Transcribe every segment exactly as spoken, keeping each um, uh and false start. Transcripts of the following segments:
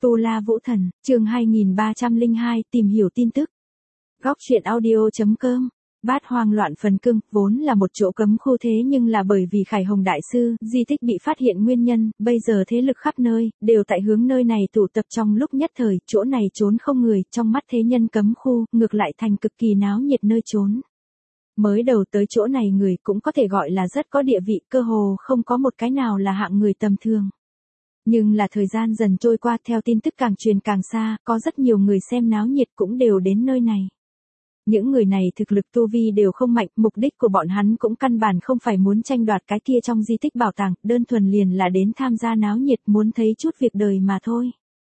Tu La Vũ Thần, chương hai nghìn ba trăm lẻ hai, tìm hiểu tin tức. Góc truyện audio chấm com. Bát Hoang Loạn Phần Cương, vốn là một chỗ cấm khu thế nhưng là bởi vì Khải Hồng Đại Sư, di tích bị phát hiện nguyên nhân, bây giờ thế lực khắp nơi, đều tại hướng nơi này tụ tập trong lúc nhất thời, chỗ này trốn không người, trong mắt thế nhân cấm khu, ngược lại thành cực kỳ náo nhiệt nơi trốn. Mới đầu tới chỗ này người cũng có thể gọi là rất có địa vị, cơ hồ không có một cái nào là hạng người tầm thường. Nhưng là thời gian dần trôi qua, theo tin tức càng truyền càng xa, có rất nhiều người xem náo nhiệt cũng đều đến nơi này. Những người này thực lực tu vi đều không mạnh, mục đích của bọn hắn cũng căn bản không phải muốn tranh đoạt cái kia trong di tích bảo tàng, đơn thuần liền là đến tham gia náo nhiệt, muốn thấy chút việc đời mà thôi.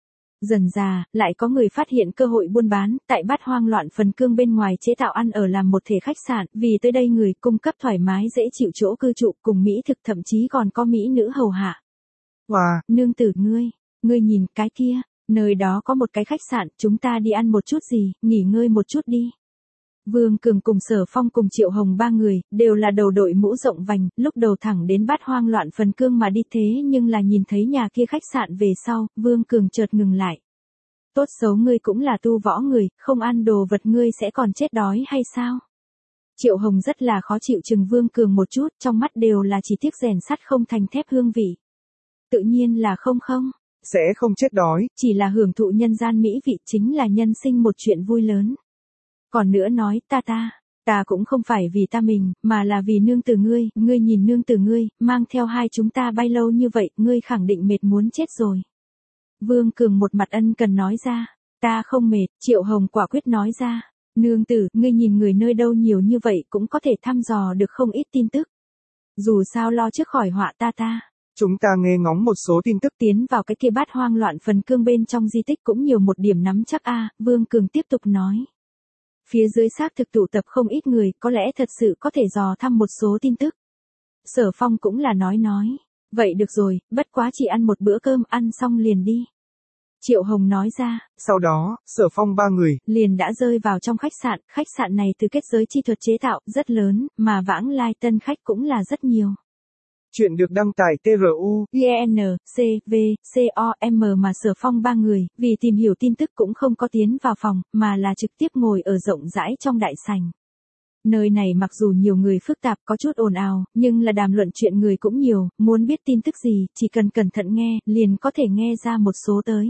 Dần dà, lại có người phát hiện cơ hội buôn bán, tại Bát Hoang Loạn Phần Cương bên ngoài chế tạo ăn ở làm một thể khách sạn, vì tới đây người cung cấp thoải mái dễ chịu chỗ cư trụ cùng mỹ thực, thậm chí còn có mỹ nữ hầu hạ. Wow, nương tử ngươi, ngươi nhìn cái kia, nơi đó có một cái khách sạn, chúng ta đi ăn một chút gì, nghỉ ngơi một chút đi. Vương Cường cùng Sở Phong cùng Triệu Hồng ba người, đều là đầu đội mũ rộng vành, lúc đầu thẳng đến Bát Hoang Loạn Phần Cương mà đi, thế nhưng là nhìn thấy nhà kia khách sạn về sau, Vương Cường chợt ngừng lại. Tốt xấu ngươi cũng là tu võ người, không ăn đồ vật ngươi sẽ còn chết đói hay sao? Triệu Hồng rất là khó chịu chừng Vương Cường một chút, trong mắt đều là chỉ tiếc rèn sắt không thành thép hương vị. Tự nhiên là không không. Sẽ không chết đói. Chỉ là hưởng thụ nhân gian mỹ vị, chính là nhân sinh một chuyện vui lớn. Còn nữa nói, ta ta, ta cũng không phải vì ta mình, mà là vì nương tử ngươi, ngươi nhìn nương tử ngươi, mang theo hai chúng ta bay lâu như vậy, ngươi khẳng định mệt muốn chết rồi. Vương Cường một mặt ân cần nói ra, ta không mệt, Triệu Hồng quả quyết nói ra, nương tử, ngươi nhìn người nơi đâu nhiều như vậy cũng có thể thăm dò được không ít tin tức. Dù sao lo trước khỏi họa ta ta. Chúng ta nghe ngóng một số tin tức. Tiến vào cái kia Bát Hoang Loạn Phần Cương bên trong di tích cũng nhiều một điểm nắm chắc a. Vương Cường tiếp tục nói. Phía dưới xác thực tụ tập không ít người, có lẽ thật sự có thể dò thăm một số tin tức. Sở Phong cũng là nói nói. Vậy được rồi, bất quá chỉ ăn một bữa cơm, ăn xong liền đi. Triệu Hồng nói ra. Sau đó, Sở Phong ba người liền đã rơi vào trong khách sạn. Khách sạn này từ kết giới chi thuật chế tạo, rất lớn, mà vãng lai tân khách cũng là rất nhiều. Chuyện được đăng tải tê rờ u, i en xê vê com mà Sở Phong ba người, vì tìm hiểu tin tức cũng không có tiến vào phòng, mà là trực tiếp ngồi ở rộng rãi trong đại sảnh. Nơi này mặc dù nhiều người phức tạp, có chút ồn ào, nhưng là đàm luận chuyện người cũng nhiều, muốn biết tin tức gì, chỉ cần cẩn thận nghe, liền có thể nghe ra một số tới.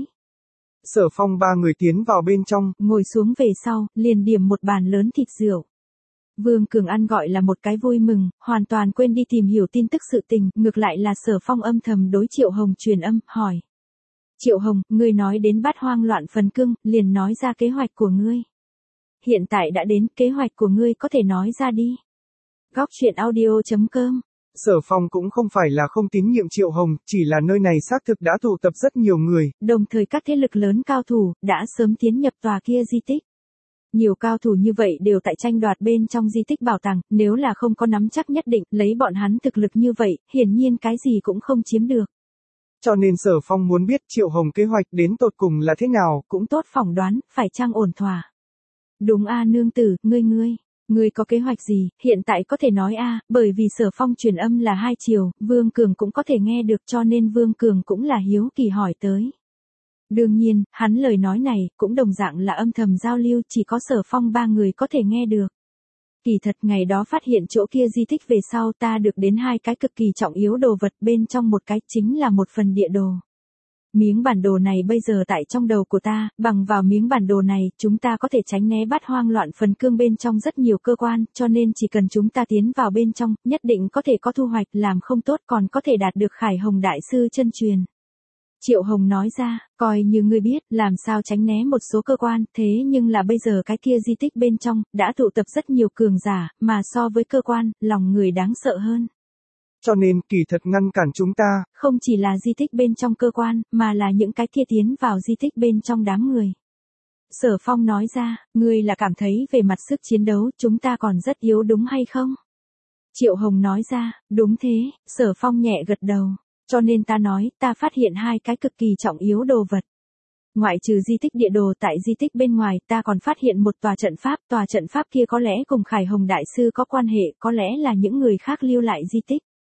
Sở Phong ba người tiến vào bên trong, ngồi xuống về sau, liền điểm một bàn lớn thịt rượu. Vương Cường ăn gọi là một cái vui mừng, hoàn toàn quên đi tìm hiểu tin tức sự tình, ngược lại là Sở Phong âm thầm đối Triệu Hồng truyền âm, hỏi. Triệu Hồng, ngươi nói đến Bát Hoang Loạn Phần Cương, liền nói ra kế hoạch của ngươi. Hiện tại đã đến, kế hoạch của ngươi có thể nói ra đi. Góc truyện audio chấm com. Sở Phong cũng không phải là không tín nhiệm Triệu Hồng, chỉ là nơi này xác thực đã tụ tập rất nhiều người. Đồng thời các thế lực lớn cao thủ, đã sớm tiến nhập tòa kia di tích. Nhiều cao thủ như vậy đều tại tranh đoạt bên trong di tích bảo tàng, nếu là không có nắm chắc nhất định, lấy bọn hắn thực lực như vậy, hiển nhiên cái gì cũng không chiếm được. Cho nên Sở Phong muốn biết Triệu Hồng kế hoạch đến tột cùng là thế nào, cũng tốt phỏng đoán, phải chăng ổn thỏa. Đúng a nương tử, ngươi ngươi, ngươi có kế hoạch gì, hiện tại có thể nói a, bởi vì Sở Phong truyền âm là hai chiều, Vương Cường cũng có thể nghe được, cho nên Vương Cường cũng là hiếu kỳ hỏi tới. Đương nhiên, hắn lời nói này, cũng đồng dạng là âm thầm giao lưu, chỉ có Sở Phong ba người có thể nghe được. Kỳ thật ngày đó phát hiện chỗ kia di tích về sau ta được đến hai cái cực kỳ trọng yếu đồ vật, bên trong một cái chính là một phần địa đồ. Miếng bản đồ này bây giờ tại trong đầu của ta, bằng vào miếng bản đồ này, chúng ta có thể tránh né Bát Hoang Loạn Phần Cương bên trong rất nhiều cơ quan, cho nên chỉ cần chúng ta tiến vào bên trong, nhất định có thể có thu hoạch, làm không tốt còn có thể đạt được Khải Hồng Đại Sư chân truyền. Triệu Hồng nói ra, coi như ngươi biết, làm sao tránh né một số cơ quan, thế nhưng là bây giờ cái kia di tích bên trong, đã tụ tập rất nhiều cường giả, mà so với cơ quan, lòng người đáng sợ hơn. Cho nên, kỳ thật ngăn cản chúng ta, không chỉ là di tích bên trong cơ quan, mà là những cái kia tiến vào di tích bên trong đám người. Sở Phong nói ra, ngươi là cảm thấy về mặt sức chiến đấu, chúng ta còn rất yếu đúng hay không? Triệu Hồng nói ra, đúng thế, Sở Phong nhẹ gật đầu. Cho nên ta nói, ta phát hiện hai cái cực kỳ trọng yếu đồ vật. Ngoại trừ di tích địa đồ, tại di tích bên ngoài, ta còn phát hiện một tòa trận pháp, tòa trận pháp kia có lẽ cùng Khải Hồng Đại Sư có quan hệ, có lẽ là những người khác lưu lại di tích.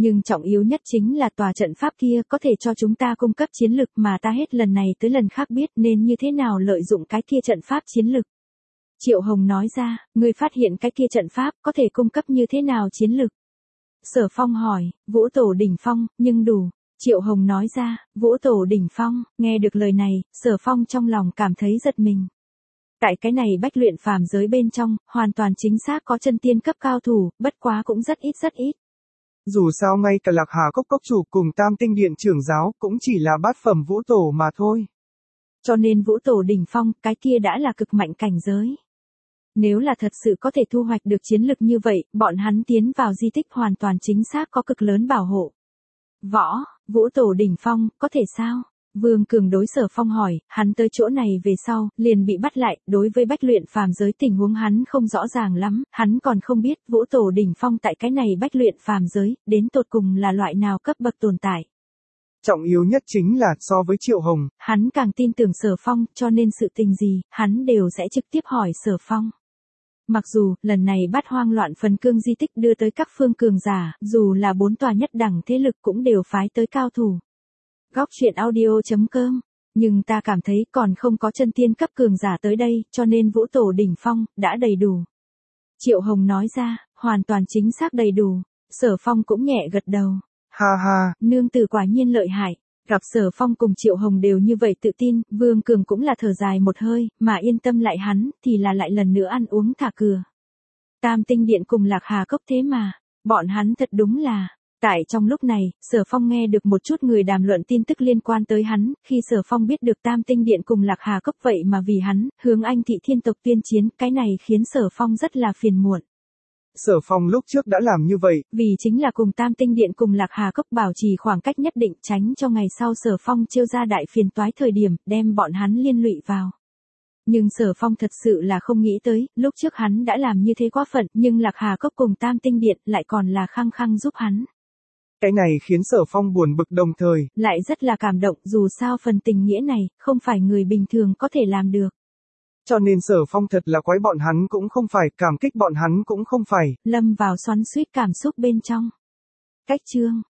Nhưng trọng yếu nhất chính là tòa trận pháp kia có thể cho chúng ta cung cấp chiến lực mà ta hết lần này tới lần khác biết nên như thế nào lợi dụng cái kia trận pháp chiến lực. Triệu Hồng nói ra, ngươi phát hiện cái kia trận pháp có thể cung cấp như thế nào chiến lực? Sở Phong hỏi, Vũ Tổ đỉnh phong, nhưng đủ. Triệu Hồng nói ra, Vũ Tổ đỉnh phong, nghe được lời này, Sở Phong trong lòng cảm thấy giật mình. Tại cái này bách luyện phàm giới bên trong, hoàn toàn chính xác có chân tiên cấp cao thủ, bất quá cũng rất ít rất ít. Dù sao ngay cả Lạc Hà Cốc Cốc chủ cùng Tam Tinh Điện trưởng giáo cũng chỉ là bát phẩm Vũ Tổ mà thôi. Cho nên Vũ Tổ đỉnh phong, cái kia đã là cực mạnh cảnh giới. Nếu là thật sự có thể thu hoạch được chiến lực như vậy, bọn hắn tiến vào di tích hoàn toàn chính xác có cực lớn bảo hộ. Võ, Vũ Tổ đỉnh phong, có thể sao? Vương Cường đối Sở Phong hỏi, hắn tới chỗ này về sau, liền bị bắt lại, đối với bách luyện phàm giới tình huống hắn không rõ ràng lắm, hắn còn không biết Vũ Tổ đỉnh phong tại cái này bách luyện phàm giới, đến tột cùng là loại nào cấp bậc tồn tại. Trọng yếu nhất chính là so với Triệu Hồng, hắn càng tin tưởng Sở Phong, cho nên sự tình gì, hắn đều sẽ trực tiếp hỏi Sở Phong. Mặc dù, lần này Bát Hoang Loạn Phần Cương di tích đưa tới các phương cường giả, dù là bốn tòa nhất đẳng thế lực cũng đều phái tới cao thủ. Góc truyện audio chấm com. Nhưng ta cảm thấy còn không có chân tiên cấp cường giả tới đây, cho nên Vũ Tổ đỉnh phong, đã đầy đủ. Triệu Hồng nói ra, hoàn toàn chính xác đầy đủ. Sở Phong cũng nhẹ gật đầu. Ha ha, nương tử quả nhiên lợi hại. Gặp Sở Phong cùng Triệu Hồng đều như vậy tự tin, Vương Cường cũng là thở dài một hơi, mà yên tâm lại hắn, thì là lại lần nữa ăn uống thả cửa. Tam Tinh Điện cùng Lạc Hà Cốc thế mà, bọn hắn thật đúng là. Tại trong lúc này, Sở Phong nghe được một chút người đàm luận tin tức liên quan tới hắn, khi Sở Phong biết được Tam Tinh Điện cùng Lạc Hà Cốc vậy mà vì hắn, hướng Anh Thị Thiên tộc tuyên chiến, cái này khiến Sở Phong rất là phiền muộn. Sở Phong lúc trước đã làm như vậy, vì chính là cùng Tam Tinh Điện cùng Lạc Hà Cốc bảo trì khoảng cách nhất định tránh cho ngày sau Sở Phong trêu ra đại phiền toái thời điểm, đem bọn hắn liên lụy vào. Nhưng Sở Phong thật sự là không nghĩ tới, lúc trước hắn đã làm như thế quá phận, nhưng Lạc Hà Cốc cùng Tam Tinh Điện lại còn là khăng khăng giúp hắn. Cái này khiến Sở Phong buồn bực đồng thời, lại rất là cảm động, dù sao phần tình nghĩa này, không phải người bình thường có thể làm được. Cho nên Sở Phong thật là quái bọn hắn cũng không phải, cảm kích bọn hắn cũng không phải. Lâm vào xoắn xuýt cảm xúc bên trong. Cách chương